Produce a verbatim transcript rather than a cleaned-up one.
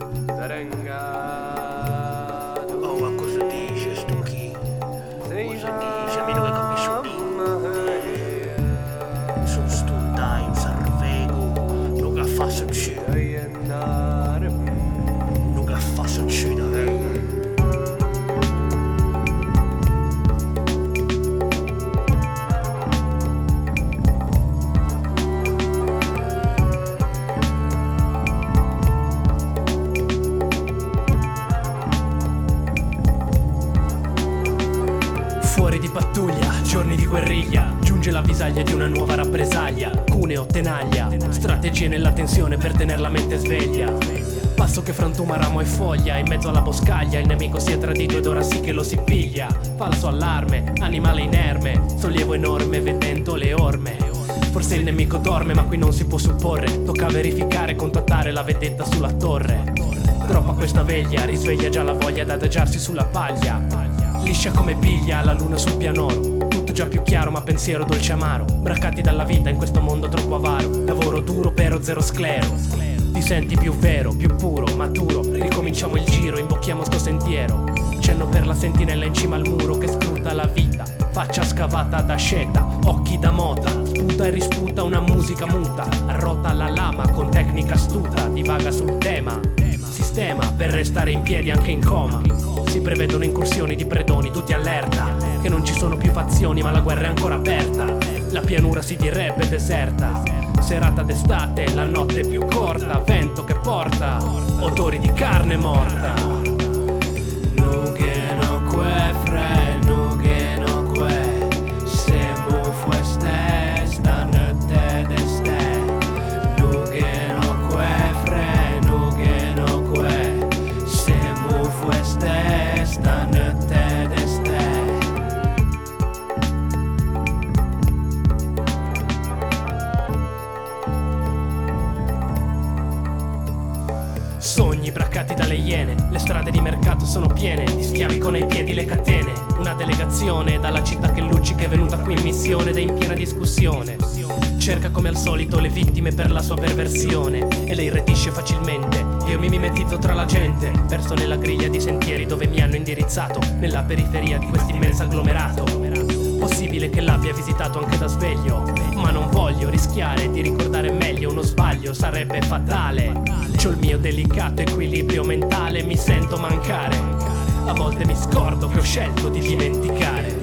Oh, ma cosa dice sto chi? Cosa dice? Mi dove capisco lì? Sono stundai in Sarvego, non che fa succedere. Non che fa succedere. Fuori di pattuglia, giorni di guerriglia, giunge l'avvisaglia di una nuova rappresaglia. Cuneo, tenaglia, strategie nella tensione per tener la mente sveglia. Passo che frantuma ramo e foglia, in mezzo alla boscaglia il nemico si è tradito ed ora sì che lo si piglia. Falso allarme, animale inerme, sollievo enorme vedendo le orme. Forse il nemico dorme ma qui non si può supporre, tocca verificare e contattare la vedetta sulla torre. Troppa questa veglia, risveglia già la voglia ad adagiarsi sulla paglia. Liscia come biglia la luna sul pianoro, tutto già più chiaro ma pensiero dolce amaro. Braccati dalla vita in questo mondo troppo avaro, lavoro duro però zero sclero. Ti senti più vero, più puro, maturo, ricominciamo il giro, imbocchiamo sto sentiero. Cenno per la sentinella in cima al muro che scruta la vita, faccia scavata da sceta, occhi da mota, sputa e risputa una musica muta, arrota la lama con tecnica astuta, divaga sul tema, sistema per restare in piedi anche in coma. Si prevedono incursioni di predoni, tutti allerta, che non ci sono più fazioni ma la guerra è ancora aperta. La pianura si direbbe deserta, serata d'estate, la notte più corta, vento che porta odori di carne morta. Nu che no que fre, nu che no que, se mu fueste sta notte d'este. Nu che no que fre, nu che no que, se mu fueste sta notte d'este. Sogni braccati dalle iene, le strade di mercato sono piene di schiavi con ai piedi le catene. Una delegazione dalla città che luccica è venuta qui in missione ed è in piena discussione. Cerca come al solito le vittime per la sua perversione e le irretisce facilmente. Io mi mimetizzo tra la gente, perso nella griglia di sentieri dove mi hanno indirizzato, nella periferia di quest'immenso agglomerato. Possibile che l'abbia visitato anche da sveglio, ma non voglio rischiare di ricordare meglio uno sbaglio, sarebbe fatale. C'ho il mio delicato equilibrio mentale, mi sento mancare. A volte mi scordo che ho scelto di dimenticare.